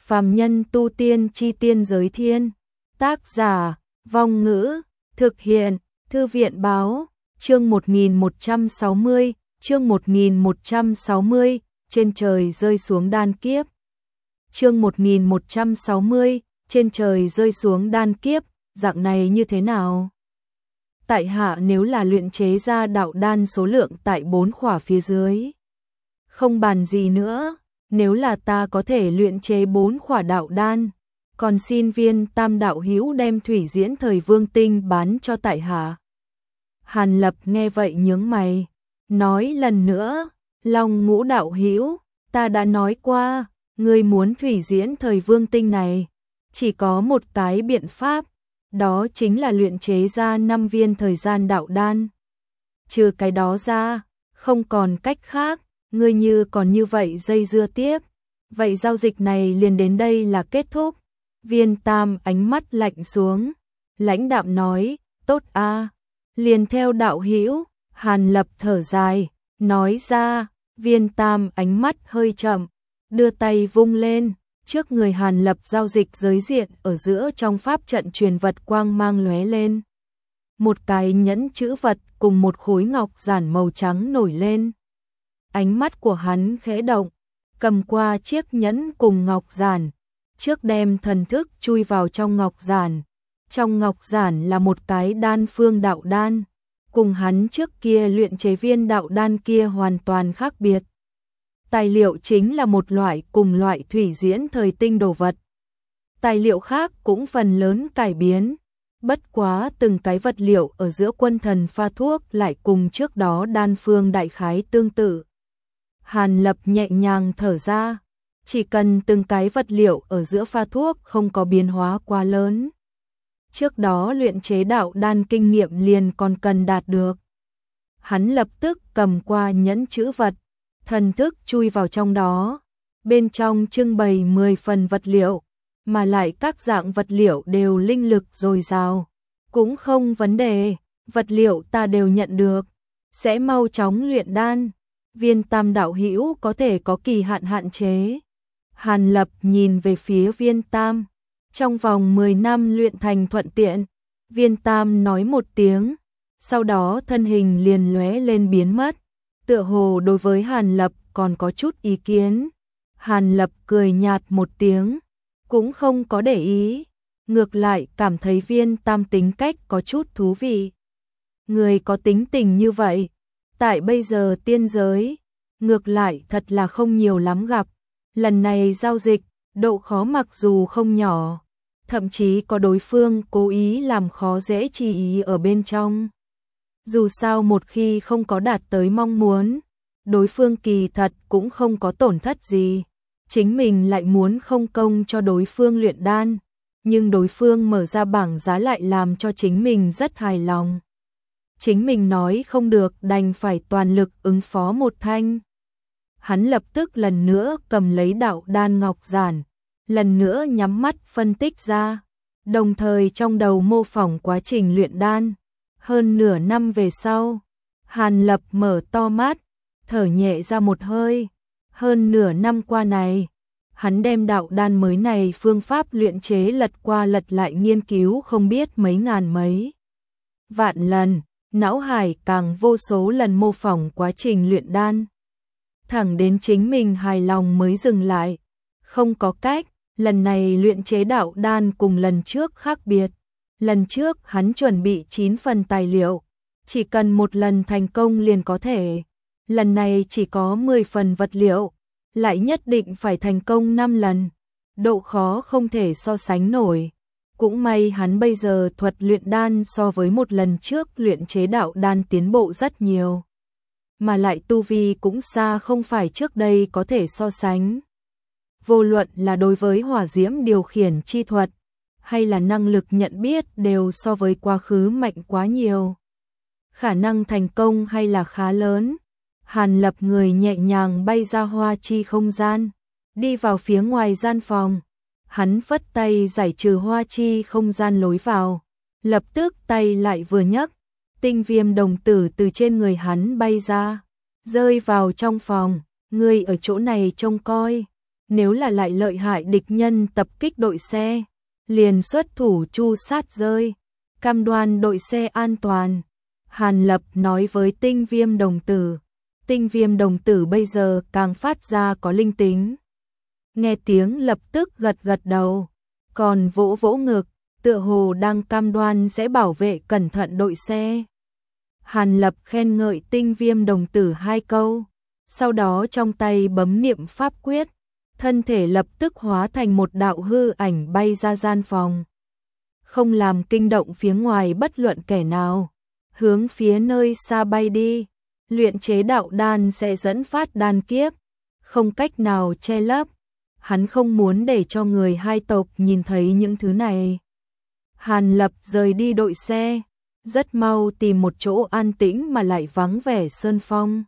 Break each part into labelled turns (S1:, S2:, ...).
S1: Phàm nhân tu tiên chi tiên giới thiên. Tác giả, Vong Ngữ, thực hiện, Thư viện báo, chương 1160, chương 1160, trên trời rơi xuống đan kiếp. Chương 1160, trên trời rơi xuống đan kiếp, dạng này như thế nào? Tại hạ nếu là luyện chế ra đạo đan số lượng tại 4 khỏa phía dưới. Không bàn gì nữa, nếu là ta có thể luyện chế 4 khỏa đạo đan, còn xin Viên Tam đạo hữu đem thủy diễn thời vương tinh bán cho tại hạ. Hàn Lập nghe vậy nhướng mày, nói lần nữa, Long Ngũ đạo hữu, ta đã nói qua, ngươi muốn thủy diễn thời vương tinh này, chỉ có một cái biện pháp, đó chính là luyện chế ra 5 viên thời gian đạo đan. Trừ cái đó ra, không còn cách khác, ngươi như còn như vậy dây dưa tiếp, vậy giao dịch này liền đến đây là kết thúc. Viên Tam ánh mắt lạnh xuống, lãnh đạm nói, tốt a, liền theo đạo hữu. Hàn Lập thở dài, nói ra. Viên Tam ánh mắt hơi chậm, đưa tay vung lên, trước người Hàn Lập giao dịch giới diện ở giữa trong pháp trận truyền vật quang mang lóe lên. Một cái nhẫn chữ vật cùng một khối ngọc giản màu trắng nổi lên. Ánh mắt của hắn khẽ động, cầm qua chiếc nhẫn cùng ngọc giản, trước đem thần thức chui vào trong ngọc giản. Trong ngọc giản là một cái đan phương đạo đan, cùng hắn trước kia luyện chế viên đạo đan kia hoàn toàn khác biệt. Tài liệu chính là một loại cùng loại thủy diễn thời tinh đồ vật. Tài liệu khác cũng phần lớn cải biến, bất quá từng cái vật liệu ở giữa quân thần pha thuốc lại cùng trước đó đan phương đại khái tương tự. Hàn Lập nhẹ nhàng thở ra, chỉ cần từng cái vật liệu ở giữa pha thuốc không có biến hóa quá lớn. Trước đó luyện chế đạo đan kinh nghiệm liền còn cần đạt được. Hắn lập tức cầm qua nhẫn chữ vật, thần thức chui vào trong đó. Bên trong trưng bày 10 phần vật liệu, mà lại các dạng vật liệu đều linh lực dồi dào. Cũng không vấn đề, vật liệu ta đều nhận được, sẽ mau chóng luyện đan. Viên Tam đạo hữu có thể có kỳ hạn hạn chế. Hàn Lập nhìn về phía Viên Tam, trong vòng 10 năm luyện thành thuận tiện. Viên Tam nói một tiếng, sau đó thân hình liền lóe lên biến mất, tựa hồ đối với Hàn Lập còn có chút ý kiến. Hàn Lập cười nhạt một tiếng, cũng không có để ý, ngược lại cảm thấy Viên Tam tính cách có chút thú vị. Người có tính tình như vậy, tại bây giờ tiên giới, ngược lại thật là không nhiều lắm gặp. Lần này giao dịch, độ khó mặc dù không nhỏ, thậm chí có đối phương cố ý làm khó dễ chi ý ở bên trong. Dù sao một khi không có đạt tới mong muốn, đối phương kỳ thật cũng không có tổn thất gì. Chính mình lại muốn không công cho đối phương luyện đan, nhưng đối phương mở ra bảng giá lại làm cho chính mình rất hài lòng. Chính mình nói không được đành phải toàn lực ứng phó một thanh. Hắn lập tức lần nữa cầm lấy đạo đan ngọc giản, lần nữa nhắm mắt phân tích ra, đồng thời trong đầu mô phỏng quá trình luyện đan. Hơn nửa năm về sau, Hàn Lập mở to mắt, thở nhẹ ra một hơi. Hơn nửa năm qua này, hắn đem đạo đan mới này phương pháp luyện chế lật qua lật lại nghiên cứu không biết mấy ngàn mấy vạn lần, não hải càng vô số lần mô phỏng quá trình luyện đan. Thẳng đến chính mình hài lòng mới dừng lại. Không có cách, lần này luyện chế đạo đan cùng lần trước khác biệt. Lần trước hắn chuẩn bị 9 phần tài liệu, chỉ cần một lần thành công liền có thể. Lần này chỉ có 10 phần vật liệu, lại nhất định phải thành công 5 lần. Độ khó không thể so sánh nổi. Cũng may hắn bây giờ thuật luyện đan so với một lần trước luyện chế đạo đan tiến bộ rất nhiều. Mà lại tu vi cũng xa không phải trước đây có thể so sánh. Vô luận là đối với hỏa diễm điều khiển chi thuật, hay là năng lực nhận biết đều so với quá khứ mạnh quá nhiều. Khả năng thành công hay là khá lớn. Hàn Lập người nhẹ nhàng bay ra hoa chi không gian, đi vào phía ngoài gian phòng. Hắn phất tay giải trừ hoa chi không gian lối vào, lập tức tay lại vừa nhấc, tinh viêm đồng tử từ trên người hắn bay ra, rơi vào trong phòng. Ngươi ở chỗ này trông coi, nếu là lại lợi hại địch nhân tập kích đội xe, liền xuất thủ chu sát rơi, cam đoan đội xe an toàn. Hàn Lập nói với Tinh Viêm đồng tử. Tinh Viêm đồng tử bây giờ càng phát ra có linh tính. Nghe tiếng lập tức gật gật đầu, còn vỗ vỗ ngực, tựa hồ đang cam đoan sẽ bảo vệ cẩn thận đội xe. Hàn Lập khen ngợi Tinh Viêm đồng tử 2 câu, sau đó trong tay bấm niệm pháp quyết, thân thể lập tức hóa thành một đạo hư ảnh bay ra gian phòng. Không làm kinh động phía ngoài bất luận kẻ nào, hướng phía nơi xa bay đi. Luyện chế đạo đan sẽ dẫn phát đan kiếp, không cách nào che lấp. Hắn không muốn để cho người hai tộc nhìn thấy những thứ này. Hàn Lập rời đi đội xe, rất mau tìm một chỗ an tĩnh mà lại vắng vẻ sơn phong.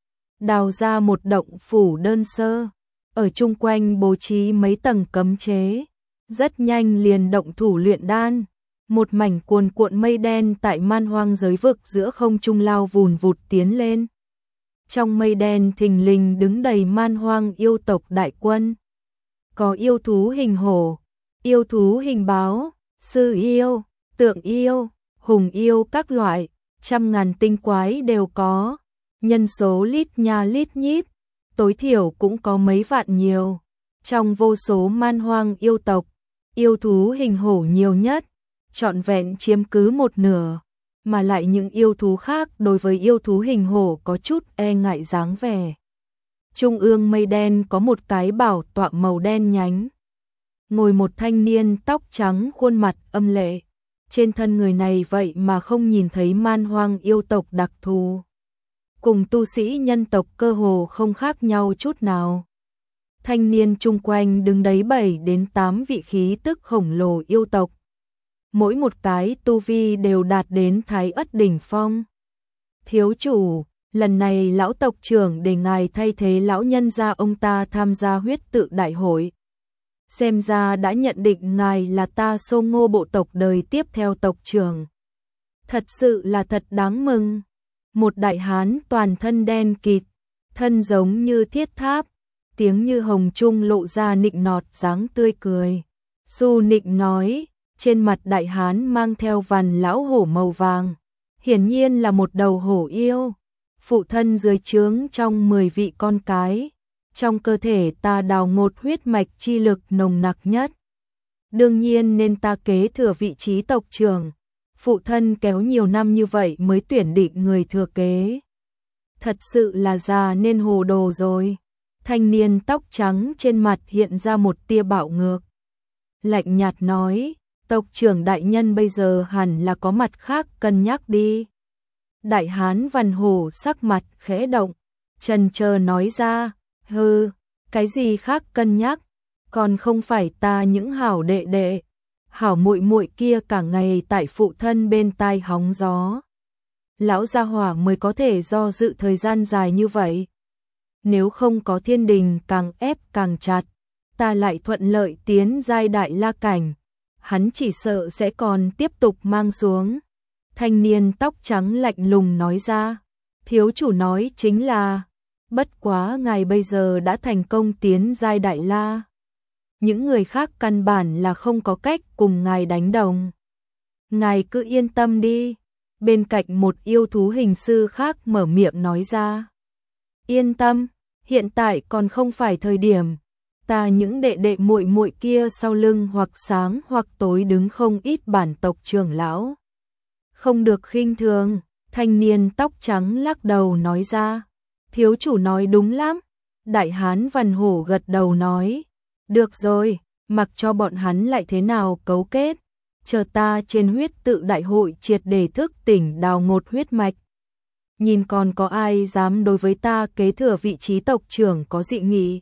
S1: Đào ra một động phủ đơn sơ, ở chung quanh bố trí mấy tầng cấm chế, rất nhanh liền động thủ luyện đan. Một mảnh cuồn cuộn mây đen tại man hoang giới vực giữa không trung lao vùn vụt tiến lên. Trong mây đen thình lình đứng đầy man hoang yêu tộc đại quân. Có yêu thú hình hổ, yêu thú hình báo, sư yêu, tượng yêu, hùng yêu các loại, trăm ngàn tinh quái đều có. Nhân số lít nha lít nhít, tối thiểu cũng có mấy vạn nhiều. Trong vô số man hoang yêu tộc, yêu thú hình hổ nhiều nhất, trọn vẹn chiếm cứ một nửa, mà lại những yêu thú khác đối với yêu thú hình hổ có chút e ngại dáng vẻ. Trung ương mây đen có một cái bảo tọa màu đen nhánh. Ngồi một thanh niên tóc trắng khuôn mặt âm lệ. Trên thân người này vậy mà không nhìn thấy man hoang yêu tộc đặc thù. Cùng tu sĩ nhân tộc cơ hồ không khác nhau chút nào. Thanh niên chung quanh đứng đấy 7 đến 8 vị khí tức khổng lồ yêu tộc. Mỗi một cái tu vi đều đạt đến Thái Ất đỉnh phong. Thiếu chủ, lần này lão tộc trưởng để ngài thay thế lão nhân gia ông ta tham gia huyết tự đại hội. Xem ra đã nhận định ngài là ta Sô Ngô bộ tộc đời tiếp theo tộc trưởng. Thật sự là thật đáng mừng. Một đại hán toàn thân đen kịt, thân giống như thiết tháp, tiếng như hồng trung lộ ra nịnh nọt dáng tươi cười. Su nịnh nói, trên mặt đại hán mang theo vằn lão hổ màu vàng, hiển nhiên là một đầu hổ yêu. Phụ thân dưới trướng trong 10 vị con cái, trong cơ thể ta đào ngột huyết mạch chi lực nồng nặc nhất. Đương nhiên nên ta kế thừa vị trí tộc trưởng. Phụ thân kéo nhiều năm như vậy mới tuyển định người thừa kế. Thật sự là già nên hồ đồ rồi. Thanh niên tóc trắng trên mặt hiện ra một tia bạo ngược. Lạnh nhạt nói, tộc trưởng đại nhân bây giờ hẳn là có mặt khác cân nhắc đi. Đại hán văn hổ sắc mặt khẽ động, chần chờ nói ra, hừ, cái gì khác cân nhắc, còn không phải ta những hảo đệ đệ, hảo muội muội kia cả ngày tại phụ thân bên tai hóng gió. Lão gia hỏa mới có thể do dự thời gian dài như vậy. Nếu không có thiên đình càng ép càng chặt, ta lại thuận lợi tiến giai đại la cảnh, hắn chỉ sợ sẽ còn tiếp tục mang xuống. Thanh niên tóc trắng lạnh lùng nói ra, thiếu chủ nói chính là, bất quá ngài bây giờ đã thành công tiến giai đại la. Những người khác căn bản là không có cách cùng ngài đánh đồng. Ngài cứ yên tâm đi. Bên cạnh một yêu thú hình sư khác mở miệng nói ra. Yên tâm, hiện tại còn không phải thời điểm. Ta những đệ đệ muội muội kia sau lưng hoặc sáng hoặc tối đứng không ít bản tộc trưởng lão. Không được khinh thường, thanh niên tóc trắng lắc đầu nói ra. Thiếu chủ nói đúng lắm. Đại hán văn hổ gật đầu nói. Được rồi, mặc cho bọn hắn lại thế nào cấu kết. Chờ ta trên huyết tự đại hội triệt để thức tỉnh đào ngột huyết mạch. Nhìn còn có ai dám đối với ta kế thừa vị trí tộc trưởng có dị nghị.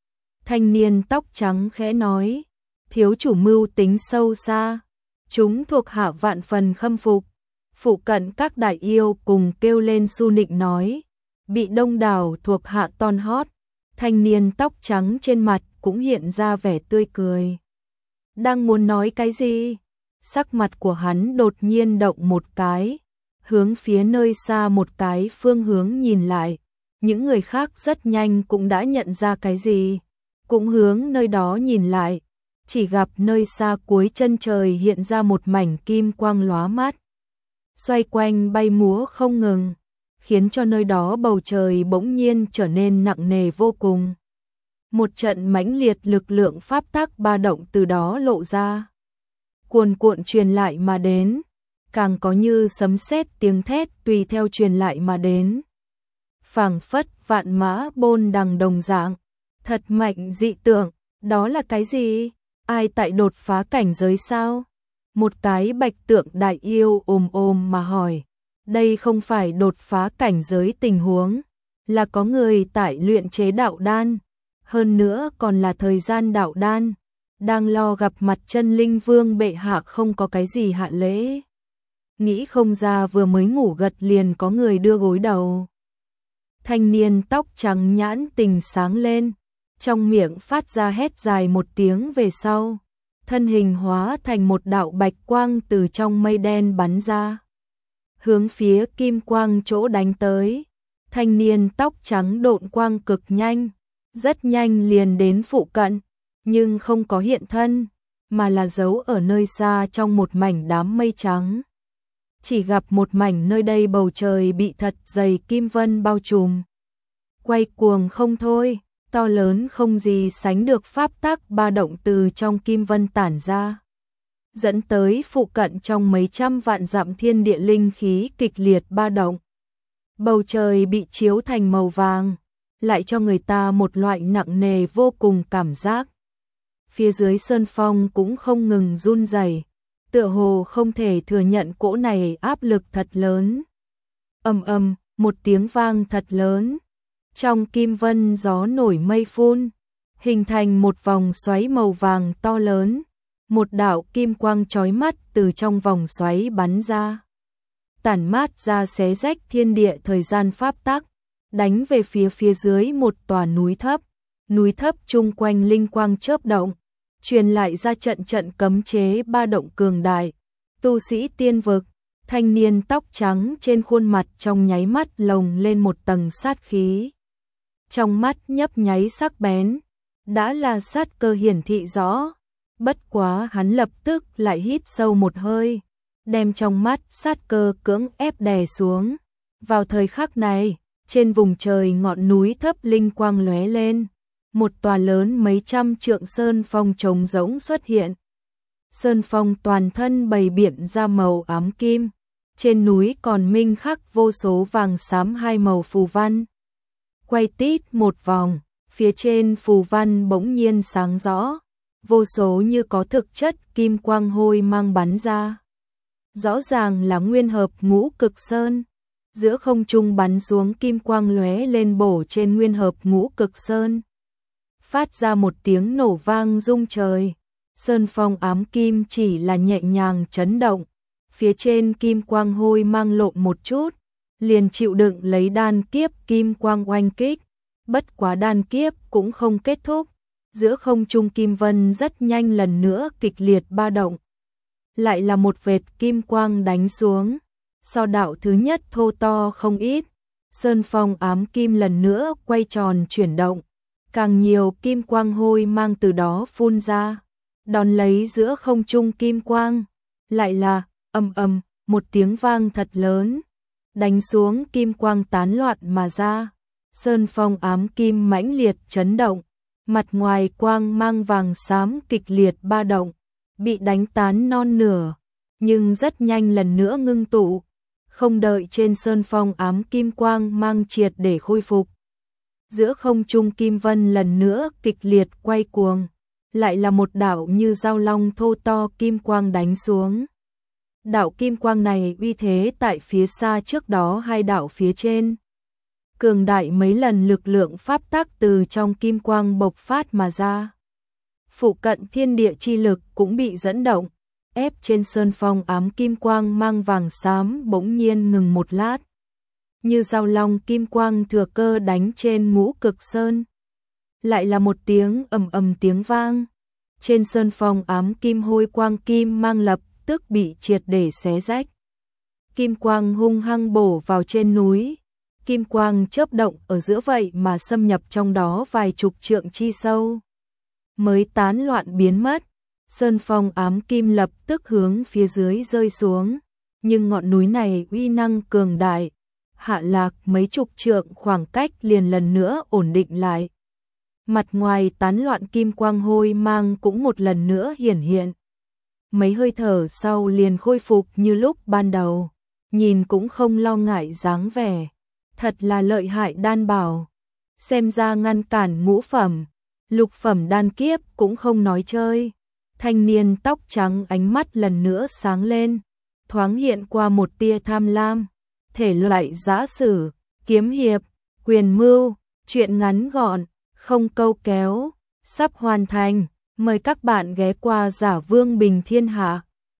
S1: Thanh niên tóc trắng khẽ nói. Thiếu chủ mưu tính sâu xa. Chúng thuộc hạ vạn phần khâm phục. Phụ cận các đại yêu cùng kêu lên su nịnh nói. Bị đông đảo thuộc hạ ton hót. Thanh niên tóc trắng trên mặt cũng hiện ra vẻ tươi cười. Đang muốn nói cái gì? Sắc mặt của hắn đột nhiên động một cái, hướng phía nơi xa một cái phương hướng nhìn lại. Những người khác rất nhanh cũng đã nhận ra cái gì. cũng hướng nơi đó nhìn lại, chỉ gặp nơi xa cuối chân trời hiện ra một mảnh kim quang lóa mắt, xoay quanh bay múa không ngừng, khiến cho nơi đó bầu trời bỗng nhiên trở nên nặng nề vô cùng. Một trận mãnh liệt lực lượng pháp tắc ba động từ đó lộ ra, cuồn cuộn truyền lại mà đến, càng có như sấm sét tiếng thét tùy theo truyền lại mà đến. Phảng phất vạn mã bôn đằng đồng dạng, thật mạnh dị tượng, đó là cái gì? Ai tại đột phá cảnh giới sao? Một cái bạch tượng đại yêu ồm mà hỏi, đây không phải đột phá cảnh giới tình huống, là có người tại luyện chế đạo đan, hơn nữa còn là thời gian đạo đan, đang lo gặp mặt chân linh vương bệ hạ không có cái gì hạ lễ. Nghĩ không ra vừa mới ngủ gật liền có người đưa gối đầu. Thanh niên tóc trắng nhãn tình sáng lên, trong miệng phát ra hét dài một tiếng về sau, thân hình hóa thành một đạo bạch quang từ trong mây đen bắn ra, hướng phía kim quang chỗ đánh tới. Thanh niên tóc trắng độn quang cực nhanh, rất nhanh liền đến phụ cận, nhưng không có hiện thân, mà là giấu ở nơi xa trong một mảnh đám mây trắng. Chỉ gặp một mảnh nơi đây bầu trời bị thật dày kim vân bao trùm, quay cuồng không thôi, to lớn không gì sánh được pháp tắc ba động từ trong kim vân tản ra, dẫn tới phụ cận trong mấy trăm vạn dặm thiên địa linh khí kịch liệt ba động. Bầu trời bị chiếu thành màu vàng, lại cho người ta một loại nặng nề vô cùng cảm giác. Phía dưới sơn phong cũng không ngừng run rẩy, tựa hồ không thể thừa nhận cỗ này áp lực thật lớn. Ầm ầm, một tiếng vang thật lớn. Trong kim vân gió nổi mây phun, hình thành một vòng xoáy màu vàng to lớn, một đạo kim quang chói mắt từ trong vòng xoáy bắn ra, tản mát ra xé rách thiên địa thời gian pháp tắc, đánh về phía dưới một tòa núi thấp chung quanh linh quang chớp động, truyền lại ra trận cấm chế ba động cường đại. Tu sĩ tiên vực, thanh niên tóc trắng trên khuôn mặt trong nháy mắt lồng lên một tầng sát khí. Trong mắt nhấp nháy sắc bén, đã là sát cơ hiển thị rõ, bất quá hắn lập tức lại hít sâu một hơi, đem trong mắt sát cơ cưỡng ép đè xuống. Vào thời khắc này, trên vùng trời ngọn núi thấp linh quang lóe lên, một tòa lớn mấy trăm trượng sơn phong trống rỗng xuất hiện. Sơn phong toàn thân bày biện ra màu ám kim, trên núi còn minh khắc vô số vàng xám hai màu phù văn. Quay tít một vòng, phía trên phù văn bỗng nhiên sáng rõ, vô số như có thực chất kim quang hôi mang bắn ra. Rõ ràng là nguyên hợp ngũ cực sơn, giữa không trung bắn xuống kim quang lóe lên bổ trên nguyên hợp ngũ cực sơn, phát ra một tiếng nổ vang rung trời. Sơn phong ám kim chỉ là nhẹ nhàng chấn động, phía trên kim quang hôi mang lộn một chút, liền chịu đựng lấy đan kiếp kim quang oanh kích, bất quá đan kiếp cũng không kết thúc, giữa không trung kim vân rất nhanh lần nữa kịch liệt ba động. Lại là một vệt kim quang đánh xuống, so đạo thứ nhất thô to không ít, sơn phong ám kim lần nữa quay tròn chuyển động, càng nhiều kim quang hôi mang từ đó phun ra, đón lấy giữa không trung kim quang, lại là ầm ầm, một tiếng vang thật lớn, đánh xuống kim quang tán loạn mà ra, sơn phong ám kim mãnh liệt chấn động, mặt ngoài quang mang vàng xám kịch liệt ba động, bị đánh tán non nửa, nhưng rất nhanh lần nữa ngưng tụ, không đợi trên sơn phong ám kim quang mang triệt để khôi phục. Giữa không trung kim vân lần nữa kịch liệt quay cuồng, lại là một đạo như dao long thô to kim quang đánh xuống. Đạo kim quang này uy thế tại phía xa trước đó hai đạo phía trên, cường đại mấy lần, lực lượng pháp tắc từ trong kim quang bộc phát mà ra. Phụ cận thiên địa chi lực cũng bị dẫn động, ép trên sơn phong ám kim quang mang vàng xám bỗng nhiên ngừng một lát. Như dao long kim quang thừa cơ đánh trên ngũ cực sơn. Lại là một tiếng ầm ầm tiếng vang. Trên sơn phong ám kim hôi quang kim mang lập tức bị triệt để xé rách. Kim quang hung hăng bổ vào trên núi. Kim quang chớp động ở giữa vậy mà xâm nhập trong đó vài chục trượng chi sâu. mới tán loạn biến mất. Sơn phong ám kim lập tức hướng phía dưới rơi xuống, nhưng ngọn núi này uy năng cường đại, hạ lạc mấy chục trượng khoảng cách liền lần nữa ổn định lại. Mặt ngoài tán loạn kim quang hôi mang cũng một lần nữa hiển hiện. Mấy hơi thở sau liền khôi phục như lúc ban đầu, nhìn cũng không lo ngại dáng vẻ. Thật là lợi hại đan bảo, xem ra ngăn cản ngũ phẩm, lục phẩm đan kiếp cũng không nói chơi. Thanh niên tóc trắng ánh mắt lần nữa sáng lên, thoáng hiện qua một tia tham lam. Thể loại giã sử, kiếm hiệp, quyền mưu, truyện ngắn gọn, không câu kéo, sắp hoàn thành. Mời các bạn ghé qua Giả Vương Bình Thiên Hạ.